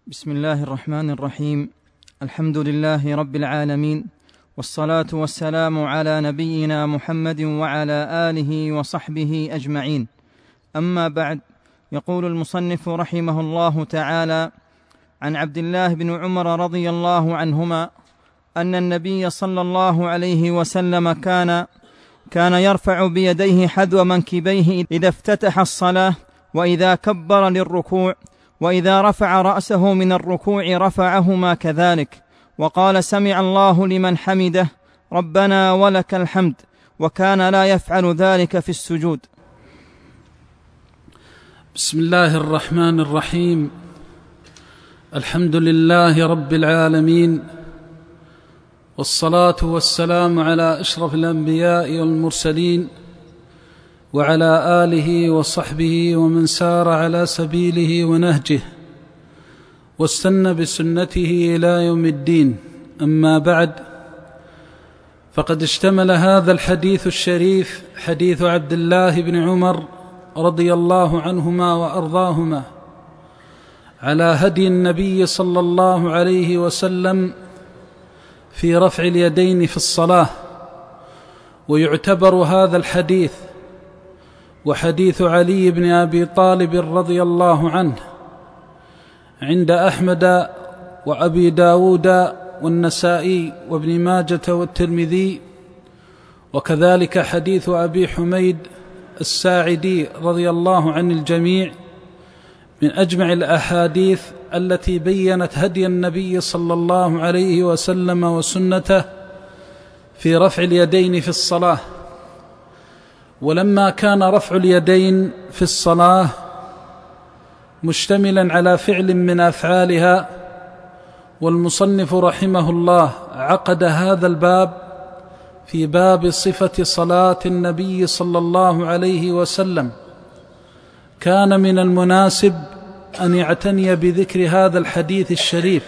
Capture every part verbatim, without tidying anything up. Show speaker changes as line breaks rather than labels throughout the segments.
بسم الله الرحمن الرحيم. الحمد لله رب العالمين، والصلاة والسلام على نبينا محمد وعلى آله وصحبه أجمعين. أما بعد، يقول المصنف رحمه الله تعالى: عن عبد الله بن عمر رضي الله عنهما أن النبي صلى الله عليه وسلم كان كان يرفع بيديه حذو منكبيه إذا افتتح الصلاة، وإذا كبر للركوع، وإذا رفع رأسه من الركوع رفعهما كذلك، وقال: سمع الله لمن حمده، ربنا ولك الحمد، وكان لا يفعل ذلك في السجود.
بسم الله الرحمن الرحيم. الحمد لله رب العالمين، والصلاة والسلام على أشرف الأنبياء والمرسلين، وعلى آله وصحبه ومن سار على سبيله ونهجه واستنى بسنته إلى يوم الدين. أما بعد، فقد اشتمل هذا الحديث الشريف، حديث عبد الله بن عمر رضي الله عنهما وأرضاهما، على هدي النبي صلى الله عليه وسلم في رفع اليدين في الصلاة. ويعتبر هذا الحديث وحديث علي بن أبي طالب رضي الله عنه عند أحمد وأبي داود والنسائي وابن ماجة والترمذي، وكذلك حديث أبي حميد الساعدي رضي الله عن الجميع، من أجمع الأحاديث التي بيّنت هدي النبي صلى الله عليه وسلم وسنته في رفع اليدين في الصلاة. ولما كان رفع اليدين في الصلاة مشتملا على فعل من أفعالها، والمصنف رحمه الله عقد هذا الباب في باب صفة صلاة النبي صلى الله عليه وسلم، كان من المناسب أن يعتني بذكر هذا الحديث الشريف،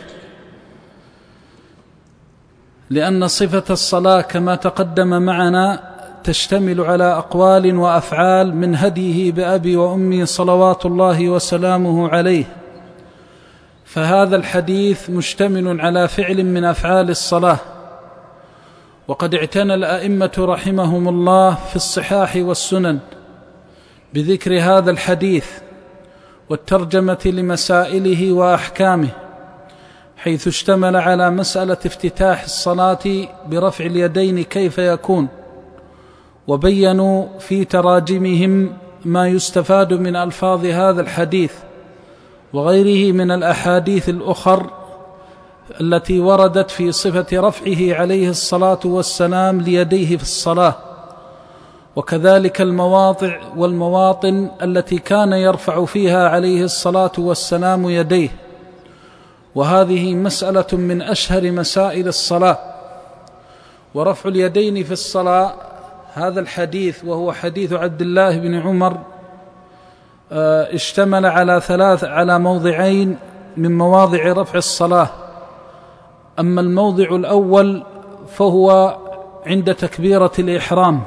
لأن صفة الصلاة كما تقدم معنا تشتمل على أقوال وأفعال من هديه بأبي وأمي صلوات الله وسلامه عليه. فهذا الحديث مشتمل على فعل من أفعال الصلاة، وقد اعتنى الأئمة رحمهم الله في الصحاح والسنن بذكر هذا الحديث والترجمة لمسائله وأحكامه، حيث اشتمل على مسألة افتتاح الصلاة برفع اليدين كيف يكون، وبينوا في تراجمهم ما يستفاد من ألفاظ هذا الحديث وغيره من الأحاديث الأخر التي وردت في صفة رفعه عليه الصلاة والسلام ليديه في الصلاة، وكذلك المواضع والمواطن التي كان يرفع فيها عليه الصلاة والسلام يديه. وهذه مسألة من أشهر مسائل الصلاة. ورفع اليدين في الصلاة، هذا الحديث وهو حديث عبد الله بن عمر، اشتمل على ثلاث على موضعين من مواضع رفع الصلاة. أما الموضع الأول فهو عند تكبيرة الإحرام،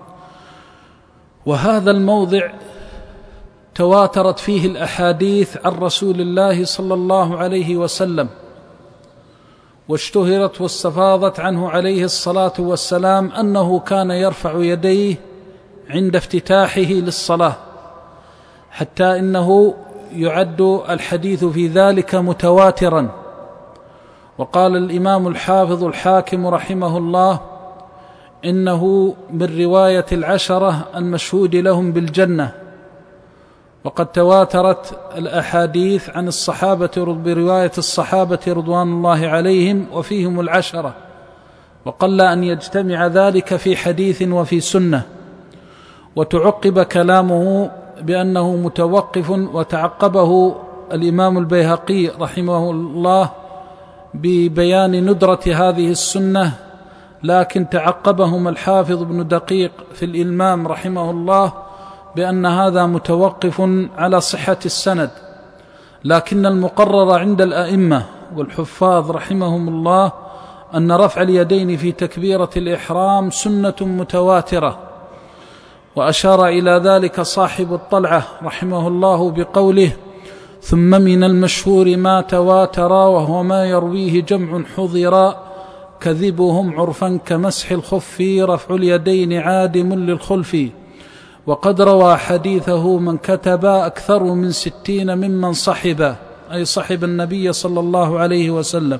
وهذا الموضع تواترت فيه الأحاديث عن رسول الله صلى الله عليه وسلم، واشتهرت واستفاضت عنه عليه الصلاة والسلام أنه كان يرفع يديه عند افتتاحه للصلاة، حتى إنه يعد الحديث في ذلك متواترا. وقال الإمام الحافظ الحاكم رحمه الله إنه من رواية العشرة المشهود لهم بالجنة، وقد تواترت الأحاديث عن الصحابة برواية الصحابة رضوان الله عليهم وفيهم العشرة، وقل أن يجتمع ذلك في حديث وفي سنة. وتعقب كلامه بأنه متوقف، وتعقبه الإمام البيهقي رحمه الله ببيان ندرة هذه السنة، لكن تعقبهم الحافظ ابن دقيق في الإلمام رحمه الله بأن هذا متوقف على صحة السند. لكن المقرر عند الأئمة والحفاظ رحمهم الله أن رفع اليدين في تكبيرة الإحرام سنة متواترة. وأشار إلى ذلك صاحب الطلعة رحمه الله بقوله: ثم من المشهور ما تواتر وهو ما يرويه جمع حضر كذبهم عرفا كمسح الخف رفع اليدين عادم للخلف وقد روى حديثه من كتب أكثر من ستين ممن صحب أي صحب النبي صلى الله عليه وسلم.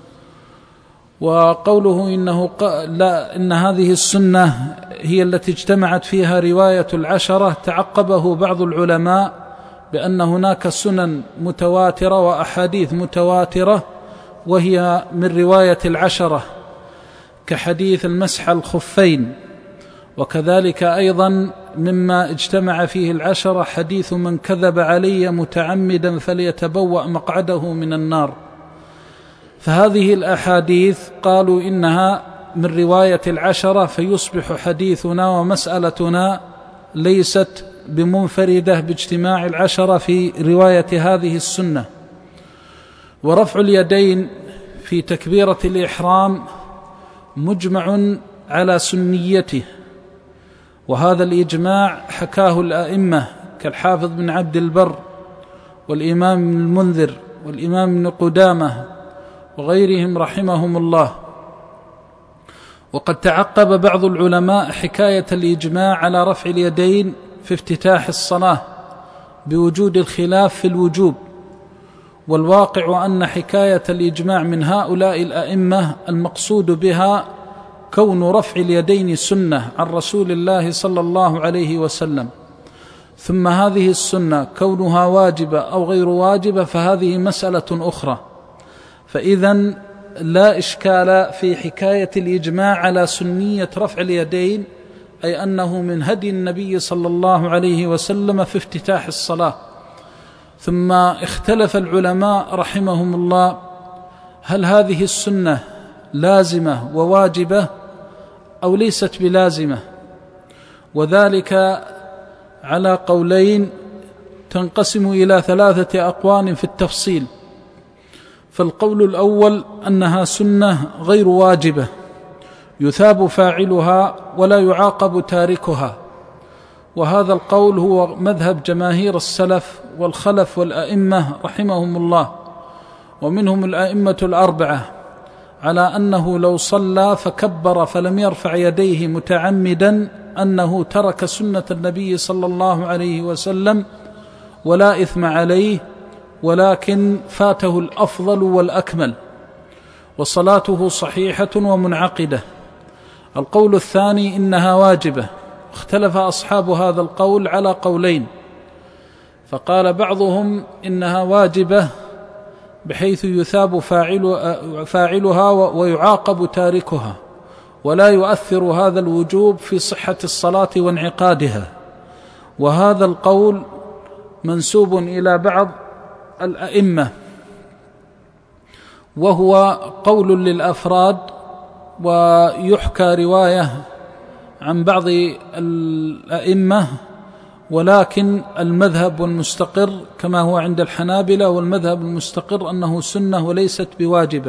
وقوله إنه لا إن هذه السنة هي التي اجتمعت فيها رواية العشرة تعقبه بعض العلماء بأن هناك سنن متواترة وأحاديث متواترة وهي من رواية العشرة كحديث المسح الخفين، وكذلك أيضا مما اجتمع فيه العشرة حديث من كذب علي متعمدا فليتبوأ مقعده من النار. فهذه الأحاديث قالوا إنها من رواية العشرة، فيصبح حديثنا ومسألتنا ليست بمنفردة باجتماع العشرة في رواية هذه السنة. ورفع اليدين في تكبيرة الإحرام مجمع على سنيته، وهذا الإجماع حكاه الأئمة كالحافظ بن عبد البر والإمام ابن المنذر والإمام ابن قدامة وغيرهم رحمهم الله. وقد تعقب بعض العلماء حكاية الإجماع على رفع اليدين في افتتاح الصلاة بوجود الخلاف في الوجوب، والواقع أن حكاية الإجماع من هؤلاء الأئمة المقصود بها كون رفع اليدين سنة عن رسول الله صلى الله عليه وسلم، ثم هذه السنة كونها واجبة أو غير واجبة فهذه مسألة أخرى. فإذن لا إشكال في حكاية الإجماع على سنية رفع اليدين، أي أنه من هدي النبي صلى الله عليه وسلم في افتتاح الصلاة. ثم اختلف العلماء رحمهم الله هل هذه السنة لازمة وواجبة أو ليست بلازمة، وذلك على قولين تنقسم إلى ثلاثة أقوال في التفصيل. فالقول الأول أنها سنة غير واجبة يثاب فاعلها ولا يعاقب تاركها، وهذا القول هو مذهب جماهير السلف والخلف والأئمة رحمهم الله، ومنهم الأئمة الأربعة، على أنه لو صلى فكبر فلم يرفع يديه متعمدا أنه ترك سنة النبي صلى الله عليه وسلم ولا إثم عليه، ولكن فاته الأفضل والأكمل وصلاته صحيحة ومنعقدة. القول الثاني إنها واجبة، اختلف أصحاب هذا القول على قولين، فقال بعضهم إنها واجبة بحيث يثاب فاعل فاعلها ويعاقب تاركها، ولا يؤثر هذا الوجوب في صحة الصلاة وانعقادها، وهذا القول منسوب إلى بعض الأئمة، وهو قول للأفراد، ويحكى رواية عن بعض الأئمة، ولكن المذهب والمستقر كما هو عند الحنابلة، والمذهب المستقر أنه سنة وليست بواجبة.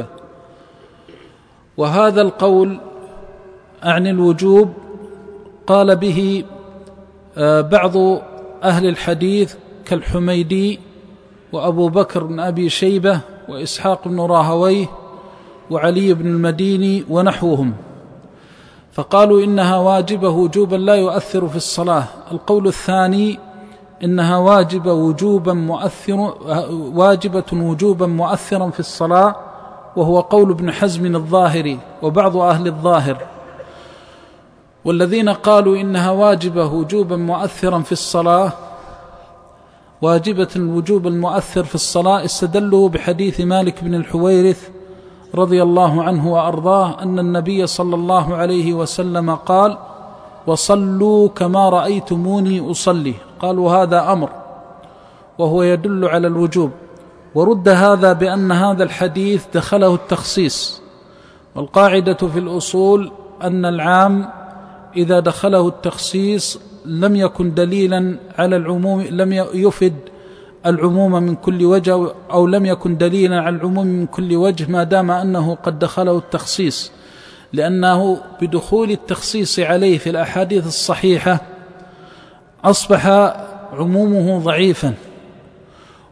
وهذا القول عن الوجوب قال به بعض أهل الحديث كالحميدي وأبو بكر بن أبي شيبة وإسحاق بن راهويه وعلي بن المديني ونحوهم، فقالوا إنها واجبة وجوبا لا يؤثر في الصلاة. القول الثاني إنها واجبة وجوبا مؤثر واجبة وجوبا مؤثرا في الصلاة، وهو قول ابن حزم الظاهري وبعض أهل الظاهر. والذين قالوا إنها واجبة وجوبا مؤثرا في الصلاة واجبة الوجوب المؤثر في الصلاة استدلوا بحديث مالك بن الحويرث رضي الله عنه وأرضاه أن النبي صلى الله عليه وسلم قال: وصلوا كما رأيتموني أصلي. قالوا هذا أمر وهو يدل على الوجوب، ورد هذا بأن هذا الحديث دخله التخصيص، والقاعدة في الأصول أن العام إذا دخله التخصيص لم يكن دليلا على العموم، لم يفد العموم من كل وجه، أو لم يكن دليلا على العموم من كل وجه ما دام أنه قد دخله التخصيص، لأنه بدخول التخصيص عليه في الأحاديث الصحيحة أصبح عمومه ضعيفا،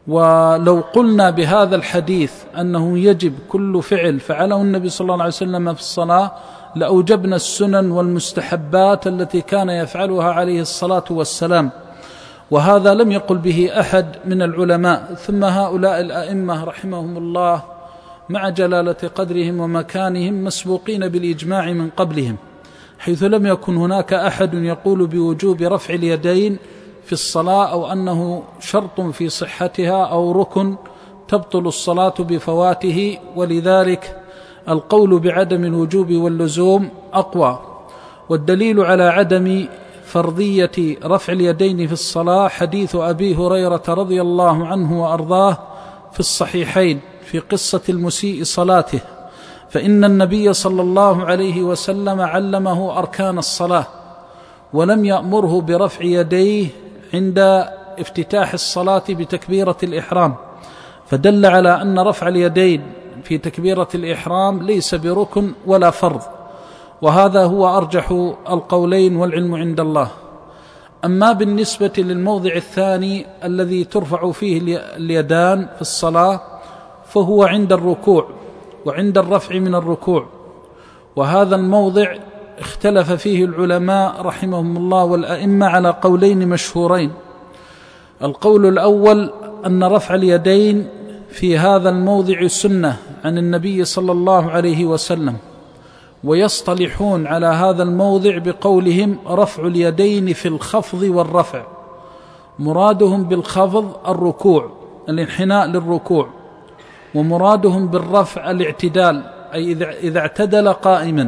ولو قلنا بهذا الحديث أنه يجب كل فعل فعله النبي صلى الله عليه وسلم في الصلاة لأوجبنا السنن والمستحبات التي كان يفعلها عليه الصلاة والسلام، وهذا لم يقل به أحد من العلماء. ثم هؤلاء الأئمة رحمهم الله مع جلالة قدرهم ومكانهم مسبوقين بالإجماع من قبلهم، حيث لم يكن هناك أحد يقول بوجوب رفع اليدين في الصلاة أو أنه شرط في صحتها أو ركن تبطل الصلاة بفواته، ولذلك القول بعدم الوجوب واللزوم أقوى. والدليل على عدم فرضية رفع اليدين في الصلاة حديث أبي هريرة رضي الله عنه وأرضاه في الصحيحين في قصة المسيء صلاته، فإن النبي صلى الله عليه وسلم علمه أركان الصلاة ولم يأمره برفع يديه عند افتتاح الصلاة بتكبيرة الإحرام، فدل على أن رفع اليدين في تكبيرة الإحرام ليس بركن ولا فرض، وهذا هو أرجح القولين والعلم عند الله. أما بالنسبة للموضع الثاني الذي ترفع فيه اليدان في الصلاة فهو عند الركوع وعند الرفع من الركوع، وهذا الموضع اختلف فيه العلماء رحمهم الله والأئمة على قولين مشهورين. القول الأول أن رفع اليدين في هذا الموضع سنة عن النبي صلى الله عليه وسلم، ويصطلحون على هذا الموضع بقولهم رفع اليدين في الخفض والرفع، مرادهم بالخفض الركوع الانحناء للركوع، ومرادهم بالرفع الاعتدال أي إذا اعتدل قائما.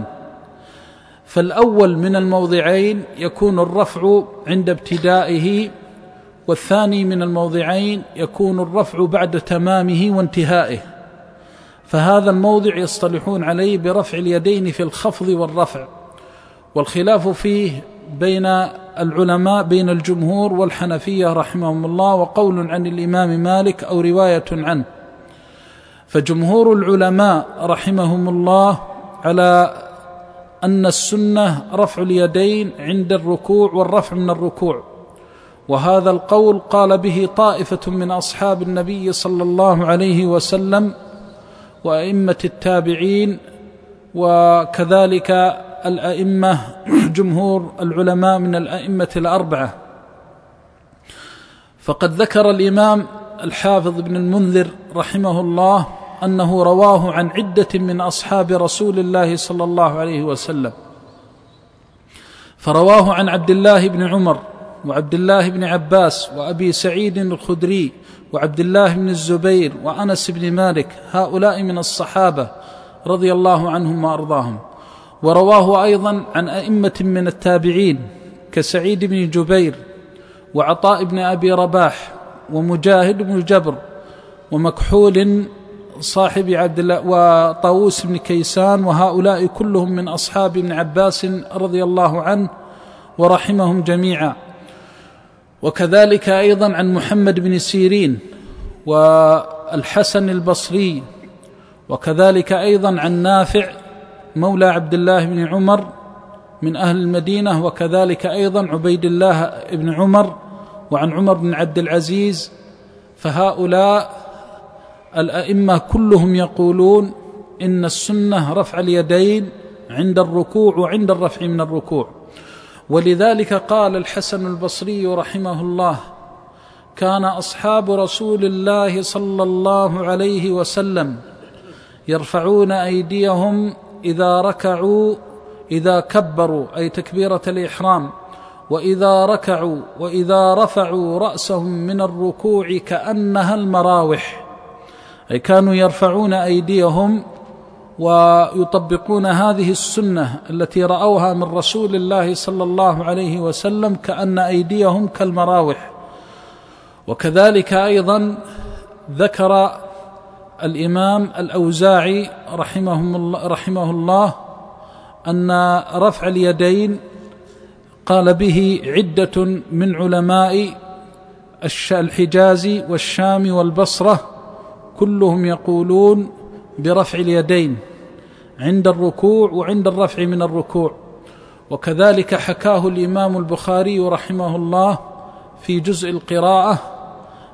فالأول من الموضعين يكون الرفع عند ابتدائه، والثاني من الموضعين يكون الرفع بعد تمامه وانتهائه، فهذا الموضع يصطلحون عليه برفع اليدين في الخفض والرفع، والخلاف فيه بين العلماء بين الجمهور والحنفية رحمهم الله، وقول عن الإمام مالك أو رواية عنه. فجمهور العلماء رحمهم الله على أن السنة رفع اليدين عند الركوع والرفع من الركوع، وهذا القول قال به طائفة من أصحاب النبي صلى الله عليه وسلم وأئمة التابعين، وكذلك الأئمة جمهور العلماء من الأئمة الأربعة. فقد ذكر الإمام الحافظ ابن المنذر رحمه الله أنه رواه عن عدة من أصحاب رسول الله صلى الله عليه وسلم، فرواه عن عبد الله بن عمر وعبد الله بن عباس وأبي سعيد الخدري وعبد الله بن الزبير وأنس بن مالك، هؤلاء من الصحابة رضي الله عنهم وأرضاهم. ورواه أيضا عن أئمة من التابعين كسعيد بن جبير وعطاء بن أبي رباح ومجاهد بن جبر ومكحول صاحب عبد الله وطاووس بن كيسان، وهؤلاء كلهم من أصحاب ابن عباس رضي الله عنه ورحمهم جميعا. وكذلك أيضا عن محمد بن سيرين والحسن البصري، وكذلك أيضا عن نافع مولى عبد الله بن عمر من أهل المدينة، وكذلك أيضا عبيد الله بن عمر وعن عمر بن عبد العزيز. فهؤلاء الأئمة كلهم يقولون إن السنة رفع اليدين عند الركوع وعند الرفع من الركوع. ولذلك قال الحسن البصري رحمه الله: كان أصحاب رسول الله صلى الله عليه وسلم يرفعون أيديهم إذا ركعوا إذا كبروا أي تكبيرة الإحرام، وإذا ركعوا وإذا رفعوا رأسهم من الركوع كأنها المراوح، أي كانوا يرفعون أيديهم ويطبقون هذه السنة التي رأوها من رسول الله صلى الله عليه وسلم كأن أيديهم كالمراوح. وكذلك أيضا ذكر الإمام الأوزاعي رحمه الله, رحمه الله أن رفع اليدين قال به عدة من علماء الحجاز والشام والبصرة، كلهم يقولون برفع اليدين عند الركوع وعند الرفع من الركوع. وكذلك حكاه الإمام البخاري رحمه الله في جزء القراءة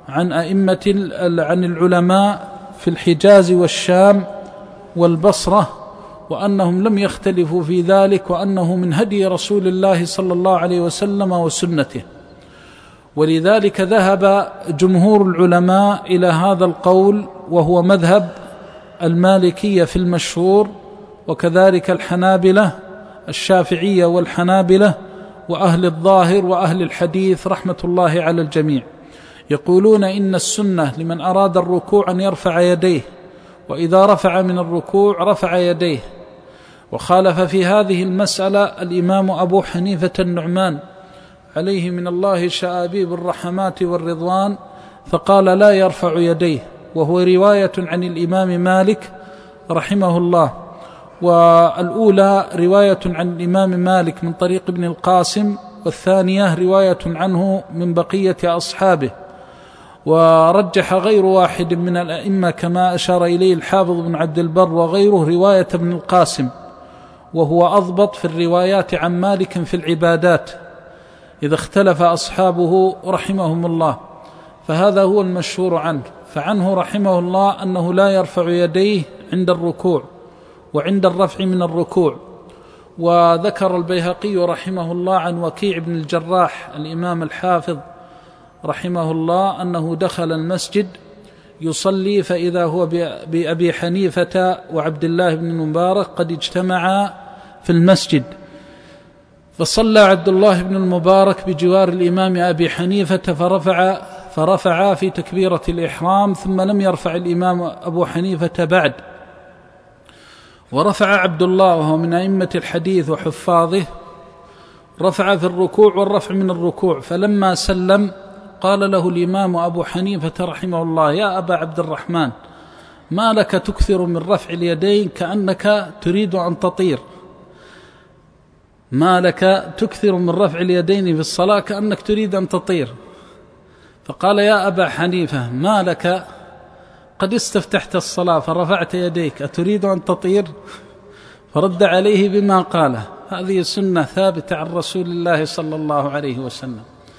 عن أئمة عن العلماء في الحجاز والشام والبصرة، وأنهم لم يختلفوا في ذلك، وأنه من هدي رسول الله صلى الله عليه وسلم وسنته. ولذلك ذهب جمهور العلماء إلى هذا القول، وهو مذهب المالكية في المشهور، وكذلك الحنابلة الشافعية والحنابلة وأهل الظاهر وأهل الحديث رحمة الله على الجميع. يقولون إن السنة لمن أراد الركوع أن يرفع يديه، وإذا رفع من الركوع رفع يديه. وخالف في هذه المسألة الإمام أبو حنيفة النعمان عليه من الله شآبيب الرحمات والرضوان، فقال لا يرفع يديه، وهو رواية عن الإمام مالك رحمه الله. والأولى رواية عن الإمام مالك من طريق ابن القاسم، والثانية رواية عنه من بقية أصحابه. ورجح غير واحد من الأئمة كما أشار إليه الحافظ بن عبد البر وغيره رواية ابن القاسم، وهو أضبط في الروايات عن مالك في العبادات إذا اختلف أصحابه رحمهم الله. فهذا هو المشهور عنه. فعنه رحمه الله أنه لا يرفع يديه عند الركوع وعند الرفع من الركوع. وذكر البيهقي رحمه الله عن وكيع بن الجراح الإمام الحافظ رحمه الله أنه دخل المسجد يصلي، فإذا هو بأبي حنيفة وعبد الله بن المبارك قد اجتمعا في المسجد، فصلى عبد الله بن المبارك بجوار الإمام أبي حنيفة فرفع فرفعا في تكبيرة الإحرام، ثم لم يرفع الإمام أبو حنيفة بعد. ورفع عبد الله وهو من أئمة الحديث وحفاظه، رفع في الركوع والرفع من الركوع. فلما سلم قال له الإمام أبو حنيفة رحمه الله: يا أبا عبد الرحمن، ما لك تكثر من رفع اليدين كأنك تريد أن تطير؟ ما لك تكثر من رفع اليدين في الصلاة كأنك تريد أن تطير؟ فقال: يا أبا حنيفة، ما لك قد استفتحت الصلاة فرفعت يديك، أتريد أن تطير؟ فرد عليه بما قاله. هذه سنة ثابتة عن رسول الله صلى الله عليه وسلم.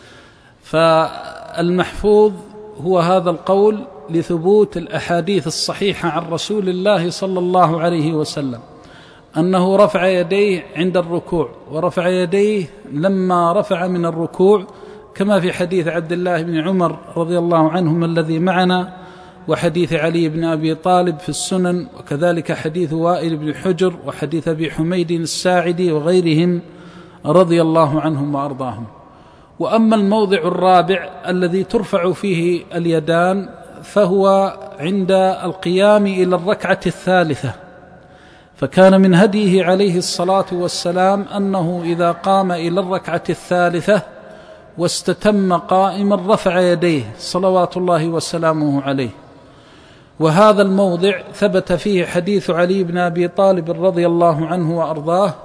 فالمحفوظ هو هذا القول لثبوت الأحاديث الصحيحة عن رسول الله صلى الله عليه وسلم أنه رفع يديه عند الركوع، ورفع يديه لما رفع من الركوع، كما في حديث عبد الله بن عمر رضي الله عنهما الذي معنا، وحديث علي بن أبي طالب في السنن، وكذلك حديث وائل بن حجر، وحديث أبي حميد الساعدي وغيرهم رضي الله عنهم وأرضاهم. وأما الموضع الرابع الذي ترفع فيه اليدان فهو عند القيام إلى الركعة الثالثة. فكان من هديه عليه الصلاة والسلام أنه إذا قام إلى الركعة الثالثة واستتم قائما رفع يديه صلوات الله وسلامه عليه. وهذا الموضع ثبت فيه حديث علي بن أبي طالب رضي الله عنه وأرضاه،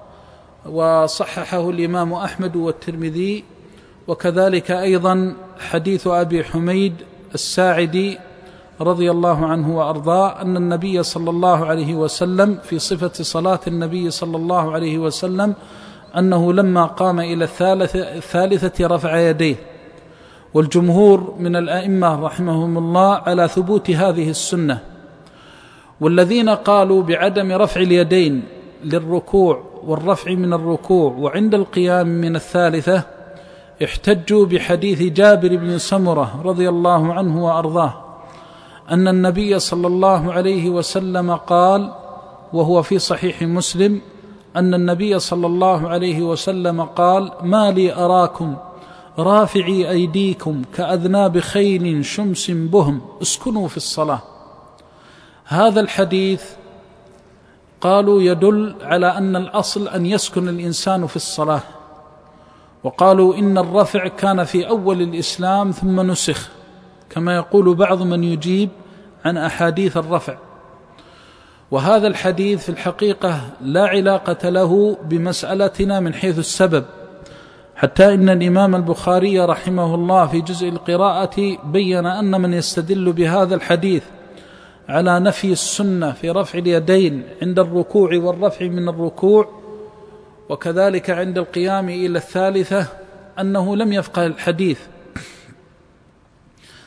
وصححه الإمام أحمد والترمذي، وكذلك أيضا حديث أبي حميد الساعدي رضي الله عنه وأرضاه أن النبي صلى الله عليه وسلم في صفة صلاة النبي صلى الله عليه وسلم أنه لما قام إلى الثالثة رفع يديه. والجمهور من الأئمة رحمهم الله على ثبوت هذه السنة. والذين قالوا بعدم رفع اليدين للركوع والرفع من الركوع وعند القيام من الثالثة احتجوا بحديث جابر بن سمرة رضي الله عنه وأرضاه أن النبي صلى الله عليه وسلم قال، وهو في صحيح مسلم، أن النبي صلى الله عليه وسلم قال: ما لي أراكم رافعي أيديكم كأذناب خيل شمس بهم، اسكنوا في الصلاة. هذا الحديث قالوا يدل على أن الأصل أن يسكن الإنسان في الصلاة، وقالوا إن الرفع كان في أول الإسلام ثم نسخ، كما يقول بعض من يجيب عن أحاديث الرفع. وهذا الحديث في الحقيقة لا علاقة له بمسألتنا من حيث السبب، حتى إن الإمام البخاري رحمه الله في جزء القراءة بيّن أن من يستدل بهذا الحديث على نفي السنة في رفع اليدين عند الركوع والرفع من الركوع وكذلك عند القيام إلى الثالثة أنه لم يفقه الحديث،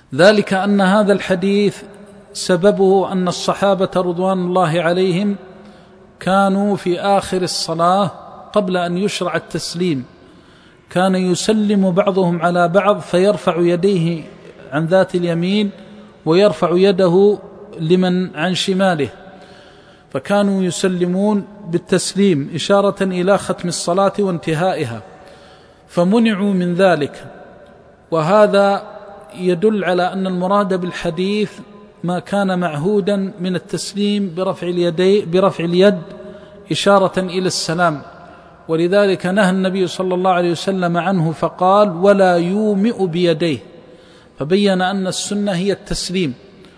ذلك أن هذا الحديث سببه أن الصحابة رضوان الله عليهم كانوا في آخر الصلاة قبل أن يشرع التسليم كان يسلم بعضهم على بعض فيرفع يديه عن ذات اليمين ويرفع يده لمن عن شماله، فكانوا يسلمون بالتسليم إشارة إلى ختم الصلاة وانتهائها، فمنعوا من ذلك. وهذا يدل على أن المراد بالحديث ما كان معهودا من التسليم برفع اليد برفع اليد إشارة إلى السلام، ولذلك نهى النبي صلى الله عليه وسلم عنه فقال ولا يومئ بيديه، فبين أن السنة هي التسليم.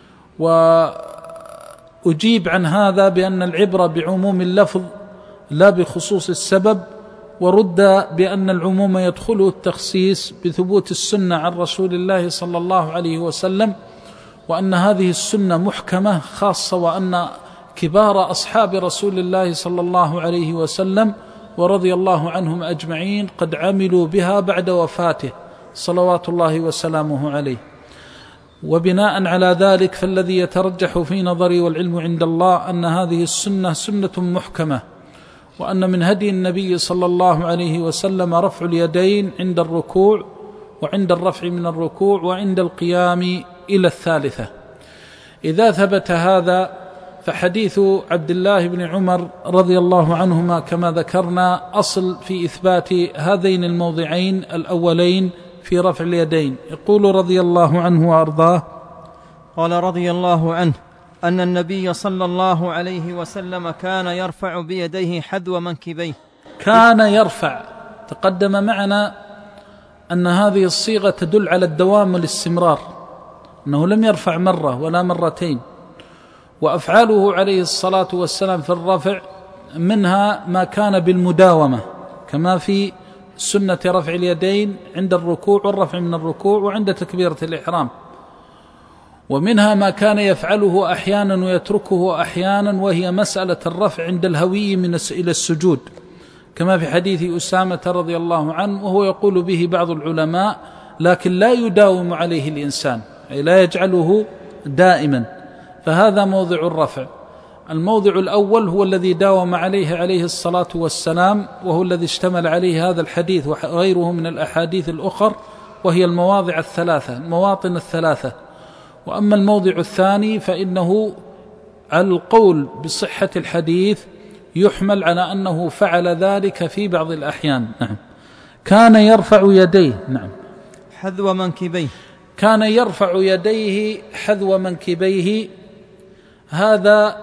وأجيب عن هذا بأن العبرة بعموم اللفظ لا بخصوص السبب، ورد بأن العموم يدخله التخصيص بثبوت السنة عن رسول الله صلى الله عليه وسلم، وأن هذه السنة محكمة خاصة، وأن كبار أصحاب رسول الله صلى الله عليه وسلم ورضي الله عنهم أجمعين قد عملوا بها بعد وفاته صلوات الله وسلامه عليه. وبناء على ذلك فالذي يترجح في نظري والعلم عند الله أن هذه السنة سنة محكمة، وأن من هدي النبي صلى الله عليه وسلم رفع اليدين عند الركوع وعند الرفع من الركوع وعند القيام إلى الثالثة. إذا ثبت هذا فحديث عبد الله بن عمر رضي الله عنهما كما ذكرنا أصل في إثبات هذين الموضعين الأولين في رفع اليدين. يقول رضي الله عنه وأرضاه:
قال رضي الله عنه أن النبي صلى الله عليه وسلم كان يرفع بيديه حذو منكبيه.
كان يرفع، تقدم معنا أن هذه الصيغة تدل على الدوام والاستمرار، أنه لم يرفع مرة ولا مرتين. وأفعاله عليه الصلاة والسلام في الرفع منها ما كان بالمداومة، كما في سنة رفع اليدين عند الركوع والرفع من الركوع وعند تكبيرة الإحرام، ومنها ما كان يفعله أحيانا ويتركه أحيانا، وهي مسألة الرفع عند الهوي من إلى السجود، كما في حديث أسامة رضي الله عنه، وهو يقول به بعض العلماء لكن لا يداوم عليه الإنسان، أي لا يجعله دائما، فهذا موضع الرفع. الموضع الأول هو الذي داوم عليه عليه الصلاة والسلام، وهو الذي اشتمل عليه هذا الحديث وغيره من الأحاديث الأخر، وهي المواضع الثلاثة، المواطن الثلاثة. وأما الموضع الثاني فإنه على القول بصحة الحديث يحمل على أنه فعل ذلك في بعض الأحيان. نعم. كان يرفع يديه نعم
حذو منكبيه
كان يرفع يديه حذو منكبيه. هذا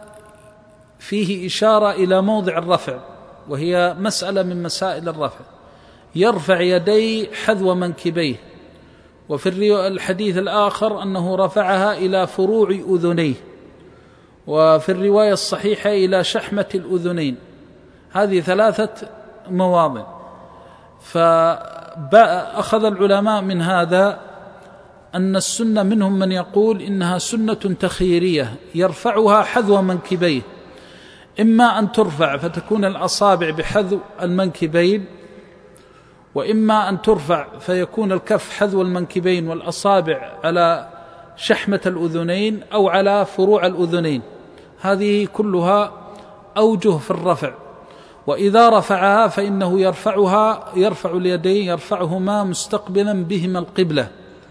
فيه إشارة إلى موضع الرفع، وهي مسألة من مسائل الرفع، يرفع يديه حذو منكبيه. وفي الحديث الآخر أنه رفعها إلى فروع أذنيه، وفي الرواية الصحيحة إلى شحمة الأذنين. هذه ثلاثة مواضع. فأخذ العلماء من هذا أن السنة منهم من يقول إنها سنة تخييرية يرفعها حذو منكبيه، إما أن ترفع فتكون الأصابع بحذو المنكبين، وإما أن ترفع فيكون الكف حذو المنكبين والأصابع على شحمة الأذنين أو على فروع الأذنين. هذه كلها أوجه في الرفع. وإذا رفعها فإنه يرفعها يرفع اليدين يرفعهما مستقبلا بهما القبلة،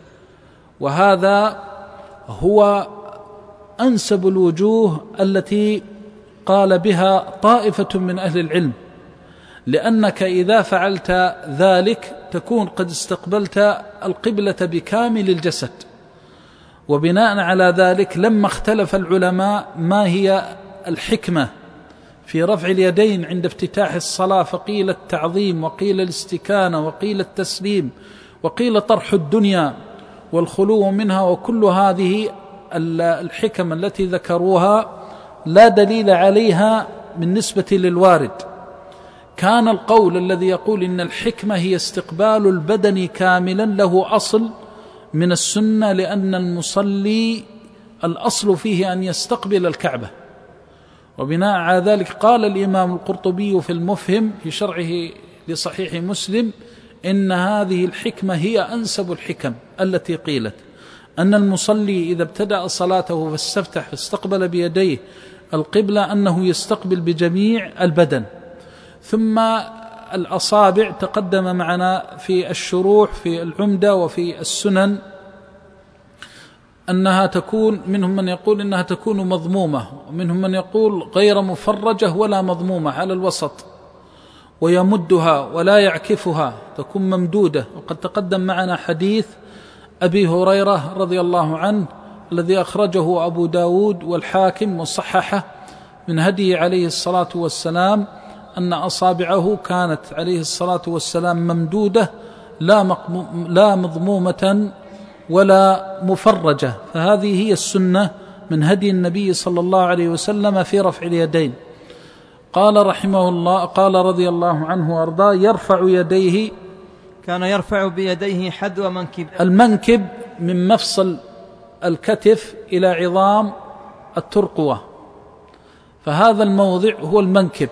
وهذا هو أنسب الوجوه التي قال بها طائفة من أهل العلم، لأنك إذا فعلت ذلك تكون قد استقبلت القبلة بكامل الجسد. وبناء على ذلك لما اختلف العلماء ما هي الحكمة في رفع اليدين عند افتتاح الصلاة، فقيل التعظيم وقيل الاستكانة وقيل التسليم وقيل طرح الدنيا والخلو منها، وكل هذه الحكم التي ذكروها لا دليل عليها بالنسبة للوارد. كان القول الذي يقول إن الحكمة هي استقبال البدن كاملا له أصل من السنة، لأن المصلي الأصل فيه أن يستقبل الكعبة. وبناء على ذلك قال الإمام القرطبي في المفهم في شرعه لصحيح مسلم إن هذه الحكمة هي أنسب الحكم التي قيلت. أن المصلي إذا ابتدأ صلاته فاستفتح فاستقبل بيديه القبلة أنه يستقبل بجميع البدن. ثم الأصابع تقدم معنا في الشروح في العمدة وفي السنن أنها تكون، منهم من يقول إنها تكون مضمومة، ومنهم من يقول غير مفرجة ولا مضمومة على الوسط، ويمدها ولا يعكفها، تكون ممدودة. وقد تقدم معنا حديث أبي هريرة رضي الله عنه الذي أخرجه أبو داود والحاكم وصححه من هدي عليه الصلاة والسلام أن أصابعه كانت عليه الصلاة والسلام ممدودة لا مضمومة ولا مفرجة. فهذه هي السنة من هدي النبي صلى الله عليه وسلم في رفع اليدين. قال رحمه الله، قال رضي الله عنه وارضاه: يرفع يديه،
كان يرفع بيديه حذو منكب.
المنكب من مفصل الكتف إلى عظام الترقوة، فهذا الموضع هو المنكب،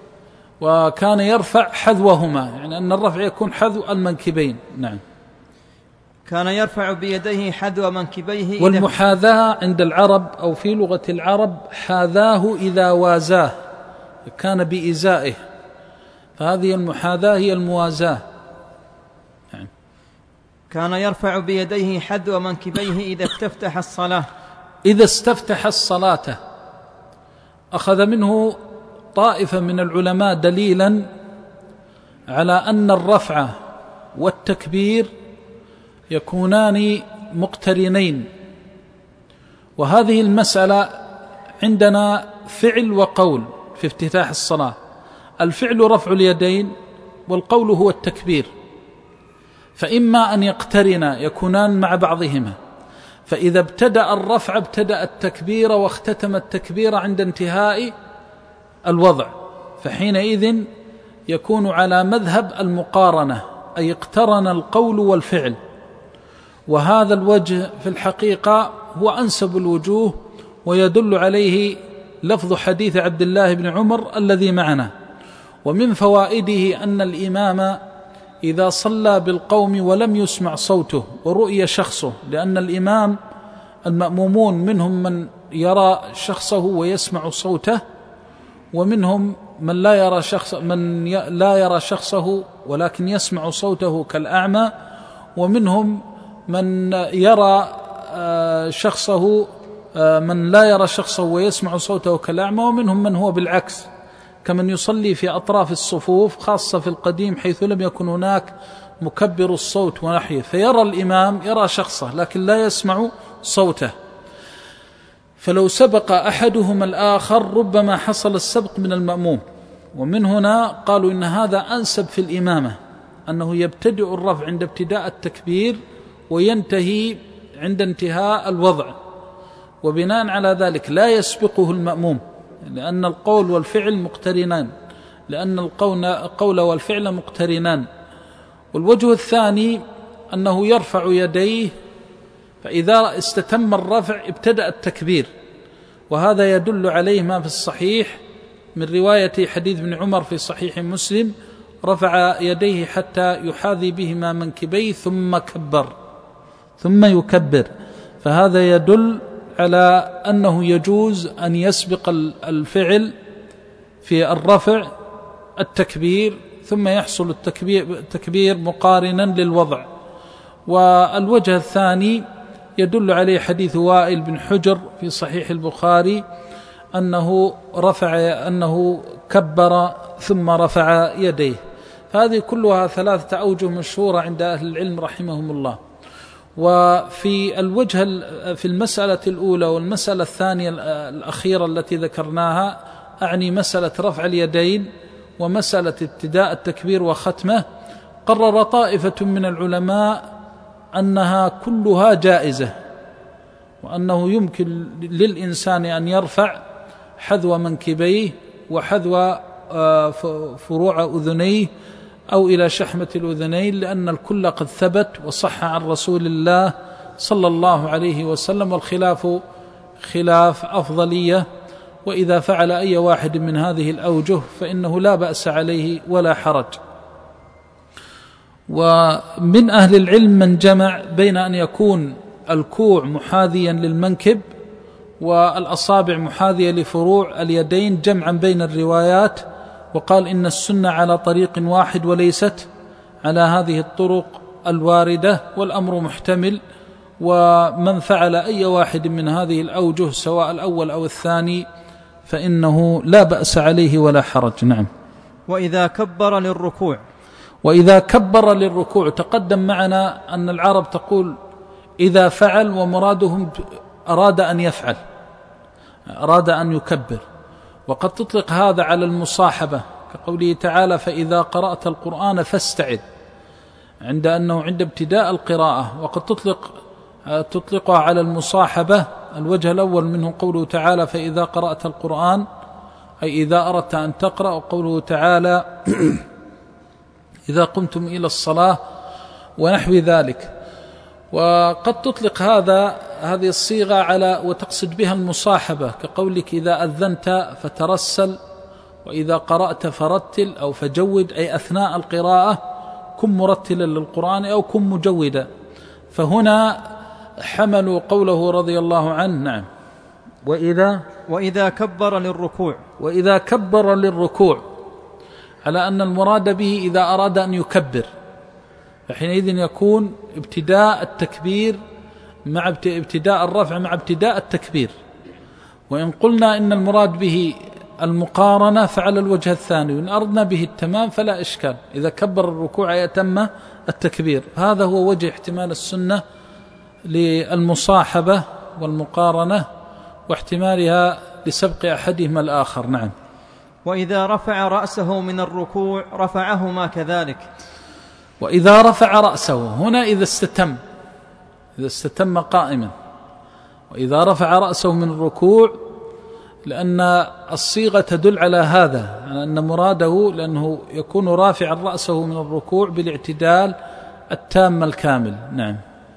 وكان يرفع حذوهما، يعني أن الرفع يكون حذو المنكبين. نعم.
كان يرفع بيديه حذو منكبيه.
والمحاذاة عند العرب أو في لغة العرب حاذاه إذا وازاه، كان بإزائه، فهذه المحاذاة هي الموازاة. يعني
كان يرفع بيديه حذو منكبيه إذا استفتح الصلاة.
إذا استفتح الصلاة أخذ منه طائفة من العلماء دليلا على أن الرفع والتكبير يكونان مقترنين، وهذه المسألة عندنا فعل وقول في افتتاح الصلاة. الفعل رفع اليدين، والقول هو التكبير، فإما أن يقترنا يكونان مع بعضهما، فإذا ابتدأ الرفع ابتدأ التكبير واختتم التكبير عند انتهاء الوضع، فحينئذ يكون على مذهب المقارنة، أي اقترن القول والفعل. وهذا الوجه في الحقيقة هو أنسب الوجوه، ويدل عليه لفظ حديث عبد الله بن عمر الذي معنا. ومن فوائده أن الإمام إذا صلى بالقوم ولم يسمع صوته ورؤي شخصه، لأن الإمام المأمومون منهم من يرى شخصه ويسمع صوته، ومنهم من لا يرى شخص من لا يرى شخصه ولكن يسمع صوته كالأعمى، ومنهم من يرى شخصه من لا يرى شخصه ويسمع صوته كالأعمى، ومنهم من هو بالعكس كمن يصلي في أطراف الصفوف، خاصة في القديم حيث لم يكن هناك مكبر الصوت ونحيه، فيرى الإمام يرى شخصه لكن لا يسمع صوته. فلو سبق أحدهما الآخر ربما حصل السبق من المأموم. ومن هنا قالوا إن هذا أنسب في الإمامة، أنه يبتدئ الرفع عند ابتداء التكبير وينتهي عند انتهاء الوضع، وبناء على ذلك لا يسبقه المأموم، لأن القول والفعل مقترنان، لأن القول والفعل مقترنان. والوجه الثاني أنه يرفع يديه، فإذا استتم الرفع ابتدأ التكبير، وهذا يدل عليه ما في الصحيح من رواية حديث ابن عمر في صحيح مسلم: رفع يديه حتى يحاذي بهما منكبيه ثم كبر ثم يكبر. فهذا يدل على أنه يجوز أن يسبق الفعل في الرفع التكبير، ثم يحصل التكبير مقارنا للوضع. والوجه الثاني يدل عليه حديث وائل بن حجر في صحيح البخاري أنه رفع أنه كبر ثم رفع يديه. فهذه كلها ثلاثة أوجه مشهورة عند أهل العلم رحمهم الله. وفي الوجه في المسألة الأولى والمسألة الثانية الأخيرة التي ذكرناها، أعني مسألة رفع اليدين ومسألة ابتداء التكبير وختمه، قرر طائفة من العلماء أنها كلها جائزة، وأنه يمكن للإنسان أن يرفع حذو منكبيه وحذو فروع أذنيه أو إلى شحمة الأذنين، لأن الكل قد ثبت وصح عن رسول الله صلى الله عليه وسلم، والخلاف خلاف أفضلية. وإذا فعل أي واحد من هذه الأوجه فإنه لا بأس عليه ولا حرج. ومن أهل العلم من جمع بين أن يكون الكوع محاذيا للمنكب والأصابع محاذية لفروع اليدين جمعا بين الروايات، وقال إن السنة على طريق واحد وليست على هذه الطرق الواردة، والأمر محتمل، ومن فعل أي واحد من هذه الأوجه سواء الأول أو الثاني فإنه لا بأس عليه ولا حرج. نعم.
وإذا كبر للركوع
وإذا كبر للركوع تقدم معنا أن العرب تقول إذا فعل، ومرادهم أراد أن يفعل، أراد أن يكبر، وقد تطلق هذا على المصاحبة كقوله تعالى فإذا قرأت القرآن فاستعذ، عند أنه عند ابتداء القراءة، وقد تطلق تطلقها على المصاحبة. الوجه الأول منه قوله تعالى فإذا قرأت القرآن أي إذا أردت أن تقرأ، وقوله تعالى إذا قمتم إلى الصلاة ونحو ذلك. وقد تطلق هذا هذه الصيغة على وتقصد بها المصاحبة كقولك إذا أذنت فترسل، وإذا قرأت فرتل أو فجود، أي أثناء القراءة كن مرتلا للقرآن أو كن مجودا. فهنا حملوا قوله رضي الله عنه. نعم. وإذا
وإذا كبر للركوع
وإذا كبر للركوع على أن المراد به إذا أراد أن يكبر، فحينئذ يكون ابتداء التكبير مع ابتداء الرفع مع ابتداء التكبير. وإن قلنا إن المراد به المقارنة فعلى الوجه الثاني، وإن أردنا به التمام فلا إشكال، إذا كبر الركوع يتم التكبير. هذا هو وجه احتمال السنة للمصاحبة والمقارنة، واحتمالها لسبق أحدهما الآخر. نعم.
وإذا رفع رأسه من الركوع رفعهما كذلك.
وإذا رفع رأسه هنا إذا استتم إذا استتم قائما، وإذا رفع رأسه من الركوع، لأن الصيغة تدل على هذا، على أن مراده لأنه يكون رافعا رأسه من الركوع بالاعتدال التام الكامل. نعم.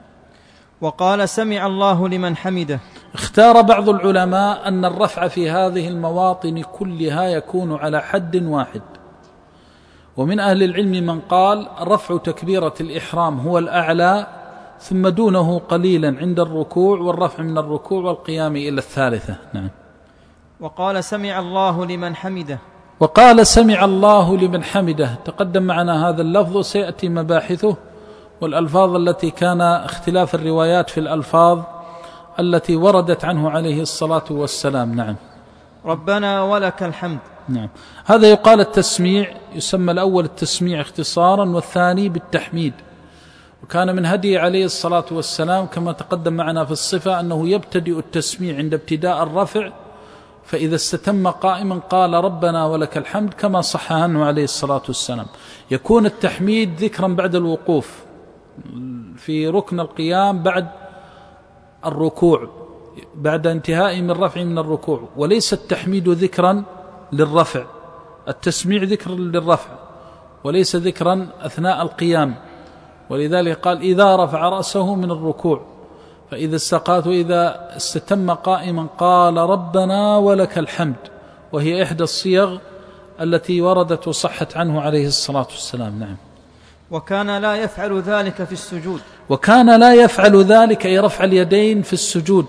وقال سمع الله لمن حمده.
اختار بعض العلماء أن الرفع في هذه المواطن كلها يكون على حد واحد، ومن أهل العلم من قال رفع تكبيرة الإحرام هو الأعلى، ثم دونه قليلا عند الركوع والرفع من الركوع والقيام إلى الثالثة. نعم.
وقال سمع الله لمن حمده.
وقال سمع الله لمن حمده تقدم معنا هذا اللفظ، سيأتي مباحثه والألفاظ التي كان اختلاف الروايات في الألفاظ التي وردت عنه عليه الصلاة والسلام. نعم.
ربنا ولك الحمد.
نعم. هذا يقال التسميع، يسمى الأول التسميع اختصارا، والثاني بالتحميد. وكان من هدي عليه الصلاة والسلام كما تقدم معنا في الصفة أنه يبتدئ التسميع عند ابتداء الرفع، فإذا استتم قائما قال ربنا ولك الحمد كما صح عنه عليه الصلاة والسلام. يكون التحميد ذكرا بعد الوقوف في ركن القيام بعد الركوع، بعد انتهاء من رفع من الركوع، وليس التحميد ذكرا للرفع. التسميع ذكر للرفع وليس ذكرا أثناء القيام، ولذلك قال إذا رفع رأسه من الركوع، فإذا استقات وإذا استتم قائما قال ربنا ولك الحمد، وهي إحدى الصيغ التي وردت وصحت عنه عليه الصلاة والسلام. نعم.
وكان لا يفعل ذلك في السجود.
وكان لا يفعل ذلك أي رفع اليدين في السجود،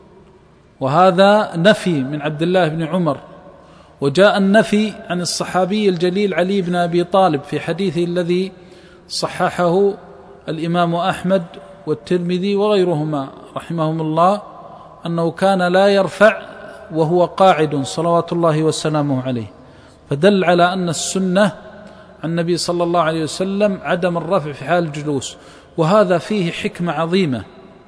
وهذا نفي من عبد الله بن عمر. وجاء النفي عن الصحابي الجليل علي بن أبي طالب في حديثه الذي صححه الإمام أحمد والترمذي وغيرهما رحمهم الله، أنه كان لا يرفع وهو قاعد صلوات الله وسلامه عليه، فدل على أن السنة عن النبي صلى الله عليه وسلم عدم الرفع في حال الجلوس. وهذا فيه حكمة عظيمة،